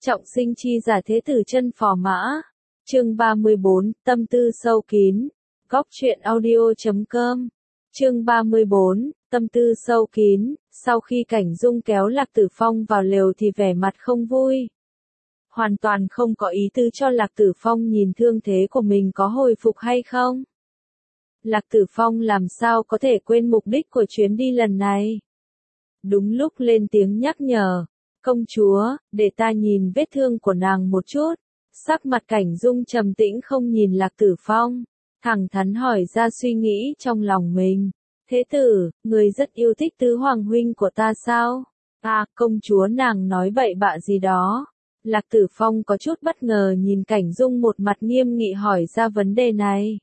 Trọng sinh chi giả thế tử chân phò mã. Chương 34, tâm tư sâu kín. Góc truyện audio.com. Chương 34, tâm tư sâu kín. Sau khi Cảnh Dung kéo Lạc Tử Phong vào lều thì vẻ mặt không vui. Hoàn toàn không có ý tư cho Lạc Tử Phong nhìn thương thế của mình có hồi phục hay không. Lạc Tử Phong làm sao có thể quên mục đích của chuyến đi lần này. Đúng lúc lên tiếng nhắc nhở. Công chúa, để ta nhìn vết thương của nàng một chút. Sắc mặt Cảnh Dung trầm tĩnh không nhìn Lạc Tử Phong. Thẳng thắn hỏi ra suy nghĩ trong lòng mình. Thế tử, người rất yêu thích tứ hoàng huynh của ta sao? À, công chúa nàng nói bậy bạ gì đó. Lạc Tử Phong có chút bất ngờ nhìn Cảnh Dung một mặt nghiêm nghị hỏi ra vấn đề này.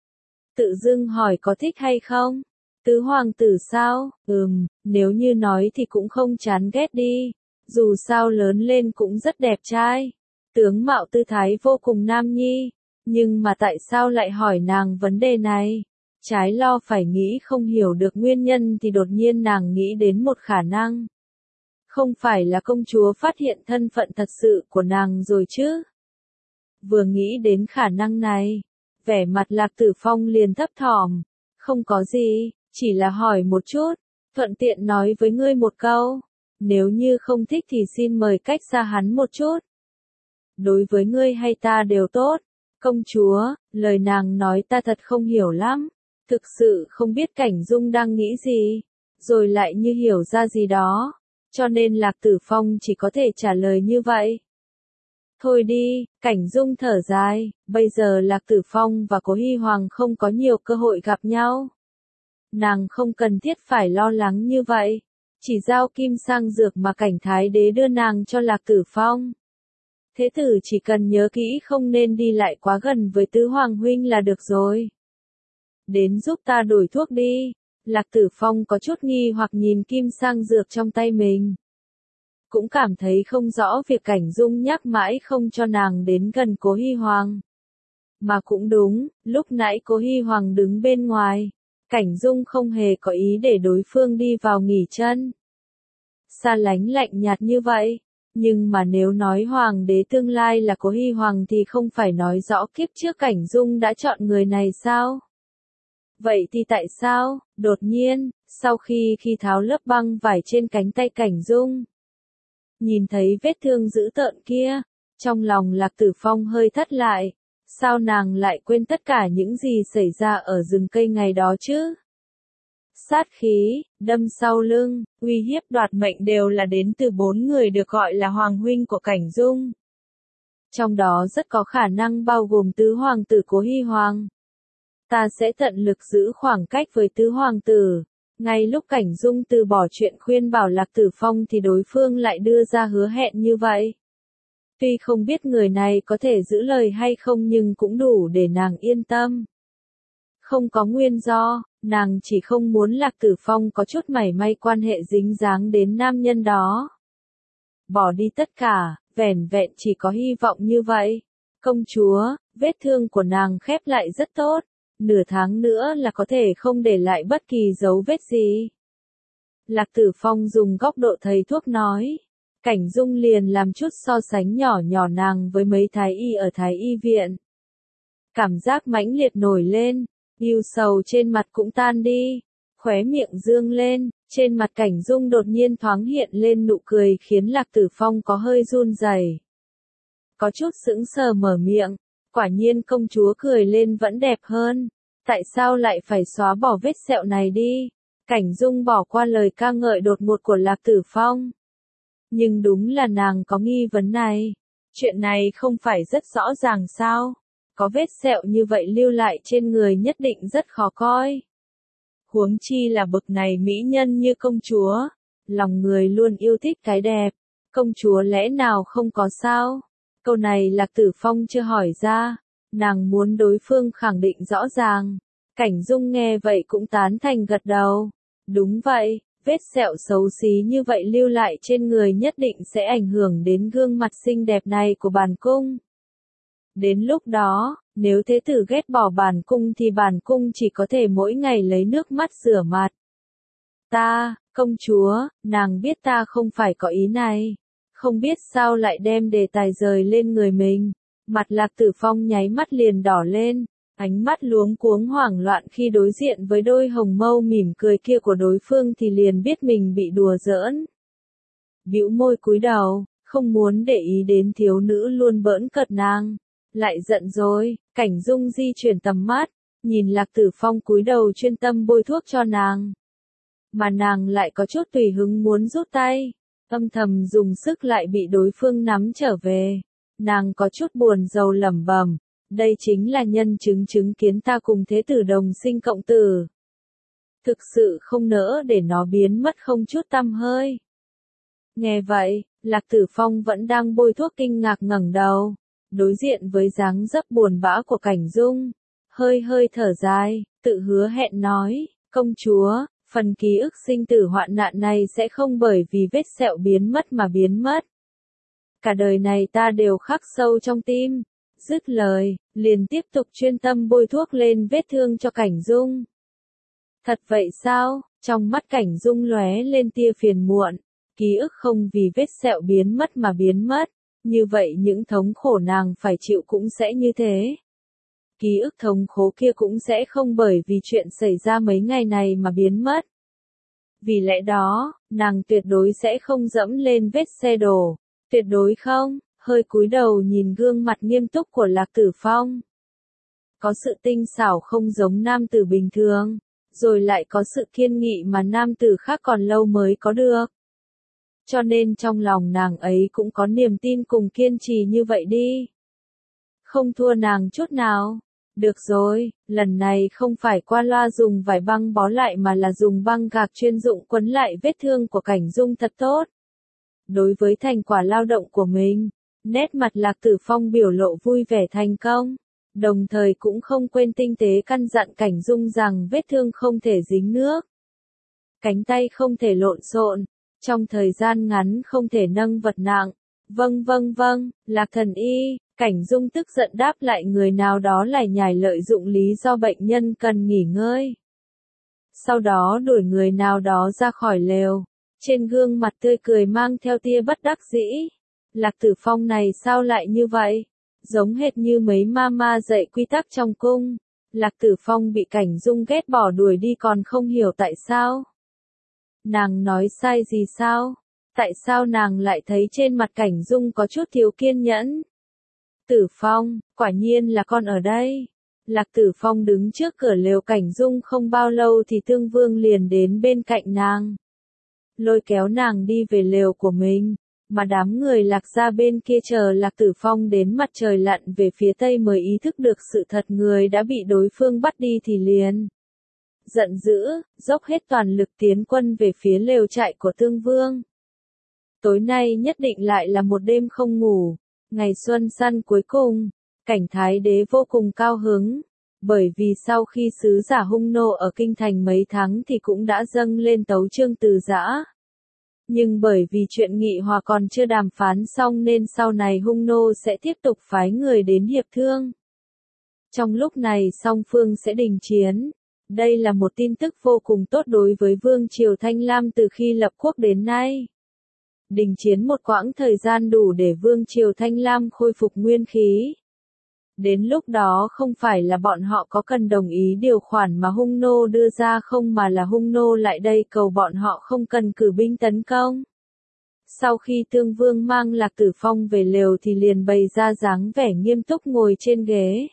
Tự dưng hỏi có thích hay không? Tứ hoàng tử sao? Nếu như nói thì cũng không chán ghét đi. Dù sao lớn lên cũng rất đẹp trai. Tướng mạo tư thái vô cùng nam nhi. Nhưng mà tại sao lại hỏi nàng vấn đề này? Trái lo phải nghĩ không hiểu được nguyên nhân thì đột nhiên nàng nghĩ đến một khả năng. Không phải là công chúa phát hiện thân phận thật sự của nàng rồi chứ? Vừa nghĩ đến khả năng này, vẻ mặt Lạc Tử Phong liền thấp thỏm. Không có gì, chỉ là hỏi một chút, thuận tiện nói với ngươi một câu. Nếu như không thích thì xin mời cách xa hắn một chút. Đối với ngươi hay ta đều tốt. Công chúa, lời nàng nói ta thật không hiểu lắm. Thực sự không biết Cảnh Dung đang nghĩ gì. Rồi lại như hiểu ra gì đó. Cho nên Lạc Tử Phong chỉ có thể trả lời như vậy. Thôi đi, Cảnh Dung thở dài. Bây giờ Lạc Tử Phong và Cố Hy Hoàng không có nhiều cơ hội gặp nhau. Nàng không cần thiết phải lo lắng như vậy. Chỉ giao kim sang dược mà Cảnh Thái Đế đưa nàng cho Lạc Tử Phong. Thế tử chỉ cần nhớ kỹ không nên đi lại quá gần với tứ hoàng huynh là được rồi. Đến giúp ta đổi thuốc đi. Lạc Tử Phong có chút nghi hoặc nhìn kim sang dược trong tay mình. Cũng cảm thấy không rõ việc Cảnh Dung nhắc mãi không cho nàng đến gần Cố Hy Hoàng. Mà cũng đúng, lúc nãy Cố Hy Hoàng đứng bên ngoài. Cảnh Dung không hề có ý để đối phương đi vào nghỉ chân. Xa lánh lạnh nhạt như vậy. Nhưng mà nếu nói hoàng đế tương lai là Cố Hy Hoàng thì không phải nói rõ kiếp trước Cảnh Dung đã chọn người này sao? Vậy thì tại sao, đột nhiên, sau khi tháo lớp băng vải trên cánh tay Cảnh Dung, nhìn thấy vết thương dữ tợn kia, trong lòng Lạc Tử Phong hơi thất lại. Sao nàng lại quên tất cả những gì xảy ra ở rừng cây ngày đó chứ? Sát khí, đâm sau lưng, uy hiếp đoạt mệnh đều là đến từ 4 người được gọi là hoàng huynh của Cảnh Dung. Trong đó rất có khả năng bao gồm tứ hoàng tử Cố Hy Hoàng. Ta sẽ tận lực giữ khoảng cách với tứ hoàng tử. Ngay lúc Cảnh Dung từ bỏ chuyện khuyên bảo Lạc Tử Phong thì đối phương lại đưa ra hứa hẹn như vậy. Tuy không biết người này có thể giữ lời hay không nhưng cũng đủ để nàng yên tâm. Không có nguyên do, nàng chỉ không muốn Lạc Tử Phong có chút mảy may quan hệ dính dáng đến nam nhân đó. Bỏ đi tất cả, vẻn vẹn chỉ có hy vọng như vậy. Công chúa, vết thương của nàng khép lại rất tốt. Nửa tháng nữa là có thể không để lại bất kỳ dấu vết gì. Lạc Tử Phong dùng góc độ thầy thuốc nói. Cảnh Dung liền làm chút so sánh nhỏ nhỏ nàng với mấy thái y ở thái y viện. Cảm giác mãnh liệt nổi lên, ưu sầu trên mặt cũng tan đi, khóe miệng dương lên, trên mặt Cảnh Dung đột nhiên thoáng hiện lên nụ cười khiến Lạc Tử Phong có hơi run rẩy. Có chút sững sờ mở miệng, quả nhiên công chúa cười lên vẫn đẹp hơn, tại sao lại phải xóa bỏ vết sẹo này đi? Cảnh Dung bỏ qua lời ca ngợi đột ngột của Lạc Tử Phong. Nhưng đúng là nàng có nghi vấn này. Chuyện này không phải rất rõ ràng sao? Có vết sẹo như vậy lưu lại trên người nhất định rất khó coi. Huống chi là bậc này mỹ nhân như công chúa. Lòng người luôn yêu thích cái đẹp. Công chúa lẽ nào không có sao? Câu này Lạc Tử Phong chưa hỏi ra. Nàng muốn đối phương khẳng định rõ ràng. Cảnh Dung nghe vậy cũng tán thành gật đầu. Đúng vậy. Vết sẹo xấu xí như vậy lưu lại trên người nhất định sẽ ảnh hưởng đến gương mặt xinh đẹp này của bản cung. Đến lúc đó, nếu thế tử ghét bỏ bản cung thì bản cung chỉ có thể mỗi ngày lấy nước mắt rửa mặt. Ta, công chúa, nàng biết ta không phải có ý này. Không biết sao lại đem đề tài rời lên người mình. Mặt Lạc Tử Phong nháy mắt liền đỏ lên, ánh mắt luống cuống hoảng loạn khi đối diện với đôi hồng mâu mỉm cười kia của đối phương thì liền biết mình bị đùa giỡn. Bĩu môi cúi đầu, không muốn để ý đến thiếu nữ luôn bỡn cợt nàng. Lại giận rồi, Cảnh Dung di chuyển tầm mắt, nhìn Lạc Tử Phong cúi đầu chuyên tâm bôi thuốc cho nàng. Mà nàng lại có chút tùy hứng muốn rút tay, âm thầm dùng sức lại bị đối phương nắm trở về. Nàng có chút buồn rầu lẩm bẩm, đây chính là nhân chứng chứng kiến ta cùng thế tử đồng sinh cộng tử. Thực sự không nỡ để nó biến mất không chút tăm hơi. Nghe vậy, Lạc Tử Phong vẫn đang bôi thuốc kinh ngạc ngẩng đầu, đối diện với dáng dấp buồn bã của Cảnh Dung, hơi hơi thở dài, tự hứa hẹn nói, công chúa, phần ký ức sinh tử hoạn nạn này sẽ không bởi vì vết sẹo biến mất mà biến mất. Cả đời này ta đều khắc sâu trong tim. Dứt lời, liền tiếp tục chuyên tâm bôi thuốc lên vết thương cho Cảnh Dung. Thật vậy sao? Trong mắt Cảnh Dung lóe lên tia phiền muộn, ký ức không vì vết sẹo biến mất mà biến mất, như vậy những thống khổ nàng phải chịu cũng sẽ như thế. Ký ức thống khổ kia cũng sẽ không bởi vì chuyện xảy ra mấy ngày này mà biến mất. Vì lẽ đó, nàng tuyệt đối sẽ không dẫm lên vết xe đổ. Tuyệt đối không, hơi cúi đầu nhìn gương mặt nghiêm túc của Lạc Tử Phong. Có sự tinh xảo không giống nam tử bình thường, rồi lại có sự kiên nghị mà nam tử khác còn lâu mới có được. Cho nên trong lòng nàng ấy cũng có niềm tin cùng kiên trì như vậy đi. Không thua nàng chút nào. Được rồi, lần này không phải qua loa dùng vải băng bó lại mà là dùng băng gạc chuyên dụng quấn lại vết thương của Cảnh Dung thật tốt. Đối với thành quả lao động của mình, nét mặt Lạc Tử Phong biểu lộ vui vẻ thành công, đồng thời cũng không quên tinh tế căn dặn Cảnh Dung rằng vết thương không thể dính nước. Cánh tay không thể lộn xộn, trong thời gian ngắn không thể nâng vật nặng. Vâng, Lạc thần y, Cảnh Dung tức giận đáp lại người nào đó lải nhải lợi dụng lý do bệnh nhân cần nghỉ ngơi. Sau đó đuổi người nào đó ra khỏi lều. Trên gương mặt tươi cười mang theo tia bất đắc dĩ. Lạc Tử Phong này sao lại như vậy? Giống hệt như mấy mama dạy quy tắc trong cung. Lạc Tử Phong bị Cảnh Dung ghét bỏ đuổi đi còn không hiểu tại sao. Nàng nói sai gì sao? Tại sao nàng lại thấy trên mặt Cảnh Dung có chút thiếu kiên nhẫn? Tử Phong, quả nhiên là con ở đây. Lạc Tử Phong đứng trước cửa lều Cảnh Dung không bao lâu thì Tương Vương liền đến bên cạnh nàng. Lôi kéo nàng đi về lều của mình, mà đám người Lạc gia bên kia chờ Lạc Tử Phong đến mặt trời lặn về phía tây mới ý thức được sự thật người đã bị đối phương bắt đi thì liền. Giận dữ, dốc hết toàn lực tiến quân về phía lều trại của Tương Vương. Tối nay nhất định lại là một đêm không ngủ, ngày xuân săn cuối cùng, Cảnh Thái Đế vô cùng cao hứng. Bởi vì sau khi sứ giả Hung Nô ở kinh thành mấy tháng thì cũng đã dâng lên tấu chương từ giã. Nhưng bởi vì chuyện nghị hòa còn chưa đàm phán xong nên sau này Hung Nô sẽ tiếp tục phái người đến hiệp thương. Trong lúc này song phương sẽ đình chiến. Đây là một tin tức vô cùng tốt đối với Vương triều Thanh Lam từ khi lập quốc đến nay. Đình chiến một quãng thời gian đủ để Vương triều Thanh Lam khôi phục nguyên khí. Đến lúc đó không phải là bọn họ có cần đồng ý điều khoản mà Hung Nô đưa ra không mà là Hung Nô lại đây cầu bọn họ không cần cử binh tấn công. Sau khi Tương Vương mang Lạc Tử Phong về lều thì liền bày ra dáng vẻ nghiêm túc ngồi trên ghế.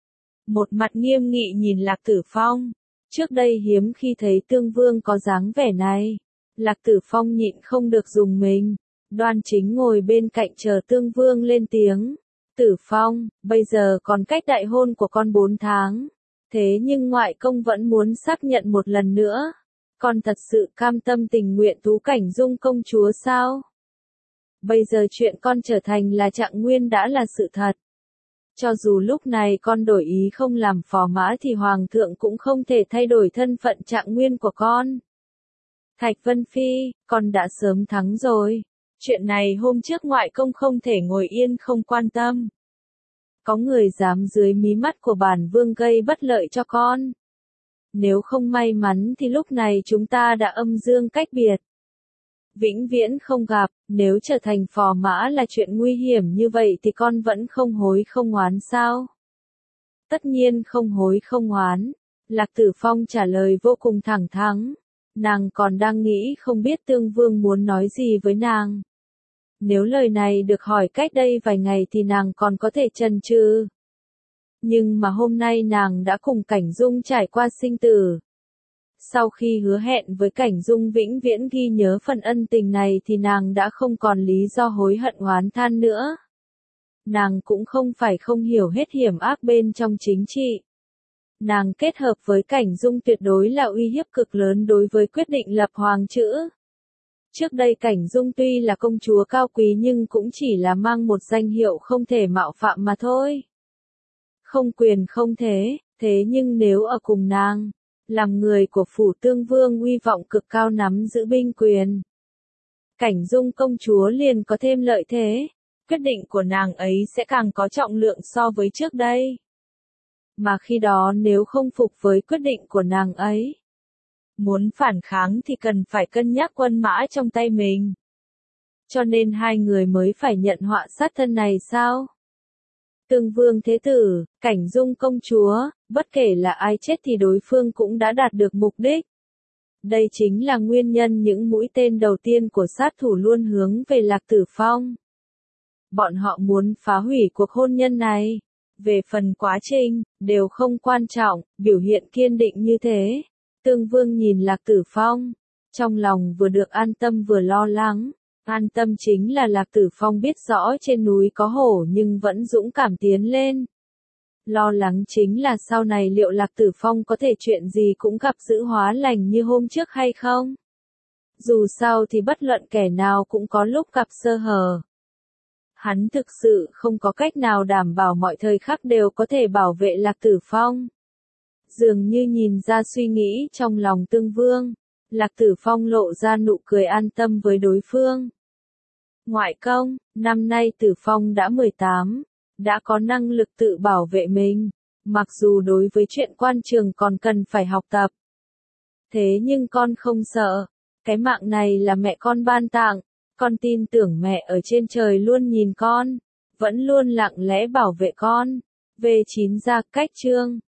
Một mặt nghiêm nghị nhìn Lạc Tử Phong. Trước đây hiếm khi thấy Tương Vương có dáng vẻ này. Lạc Tử Phong nhịn không được dùng mình. Đoan chính ngồi bên cạnh chờ Tương Vương lên tiếng. Tử Phong, bây giờ còn cách đại hôn của con 4 tháng. Thế nhưng ngoại công vẫn muốn xác nhận một lần nữa. Con thật sự cam tâm tình nguyện tú Cảnh Dung công chúa sao? Bây giờ chuyện con trở thành là Trạng Nguyên đã là sự thật. Cho dù lúc này con đổi ý không làm phò mã thì Hoàng thượng cũng không thể thay đổi thân phận Trạng Nguyên của con. Thạch Vân Phi, con đã sớm thắng rồi. Chuyện này hôm trước ngoại công không thể ngồi yên không quan tâm. Có người dám dưới mí mắt của bản vương gây bất lợi cho con. Nếu không may mắn thì lúc này chúng ta đã âm dương cách biệt. vĩnh viễn không gặp, nếu trở thành phò mã là chuyện nguy hiểm như vậy thì con vẫn không hối không oán sao? Tất nhiên không hối không oán. Lạc Tử Phong trả lời vô cùng thẳng thắn. Nàng còn đang nghĩ không biết Tương Vương muốn nói gì với nàng. Nếu lời này được hỏi cách đây vài ngày thì nàng còn có thể chần chừ. Nhưng mà hôm nay nàng đã cùng Cảnh Dung trải qua sinh tử. Sau khi hứa hẹn với Cảnh Dung vĩnh viễn ghi nhớ phần ân tình này thì nàng đã không còn lý do hối hận oán than nữa. Nàng cũng không phải không hiểu hết hiểm ác bên trong chính trị. Nàng kết hợp với Cảnh Dung tuyệt đối là uy hiếp cực lớn đối với quyết định lập hoàng chữ. Trước đây Cảnh Dung tuy là công chúa cao quý nhưng cũng chỉ là mang một danh hiệu không thể mạo phạm mà thôi. Không quyền không thế, thế nhưng nếu ở cùng nàng, làm người của phủ Tương Vương uy vọng cực cao nắm giữ binh quyền. Cảnh Dung công chúa liền có thêm lợi thế, quyết định của nàng ấy sẽ càng có trọng lượng so với trước đây. Mà khi đó nếu không phục với quyết định của nàng ấy, muốn phản kháng thì cần phải cân nhắc quân mã trong tay mình. Cho nên hai người mới phải nhận họa sát thân này sao? Tương Vương thế tử, Cảnh Dung công chúa, bất kể là ai chết thì đối phương cũng đã đạt được mục đích. Đây chính là nguyên nhân những mũi tên đầu tiên của sát thủ luôn hướng về Lạc Tử Phong. Bọn họ muốn phá hủy cuộc hôn nhân này. Về phần quá trình, đều không quan trọng, biểu hiện kiên định như thế. Tương Vương nhìn Lạc Tử Phong, trong lòng vừa được an tâm vừa lo lắng. An tâm chính là Lạc Tử Phong biết rõ trên núi có hổ nhưng vẫn dũng cảm tiến lên. Lo lắng chính là sau này liệu Lạc Tử Phong có thể chuyện gì cũng gặp dữ hóa lành như hôm trước hay không? Dù sao thì bất luận kẻ nào cũng có lúc gặp sơ hở. Hắn thực sự không có cách nào đảm bảo mọi thời khắc đều có thể bảo vệ Lạc Tử Phong. Dường như nhìn ra suy nghĩ trong lòng Tương Vương, Lạc Tử Phong lộ ra nụ cười an tâm với đối phương. Ngoại công, năm nay Tử Phong đã 18, đã có năng lực tự bảo vệ mình, mặc dù đối với chuyện quan trường còn cần phải học tập. Thế nhưng con không sợ, cái mạng này là mẹ con ban tặng, con tin tưởng mẹ ở trên trời luôn nhìn con, vẫn luôn lặng lẽ bảo vệ con. V9 ra cách chương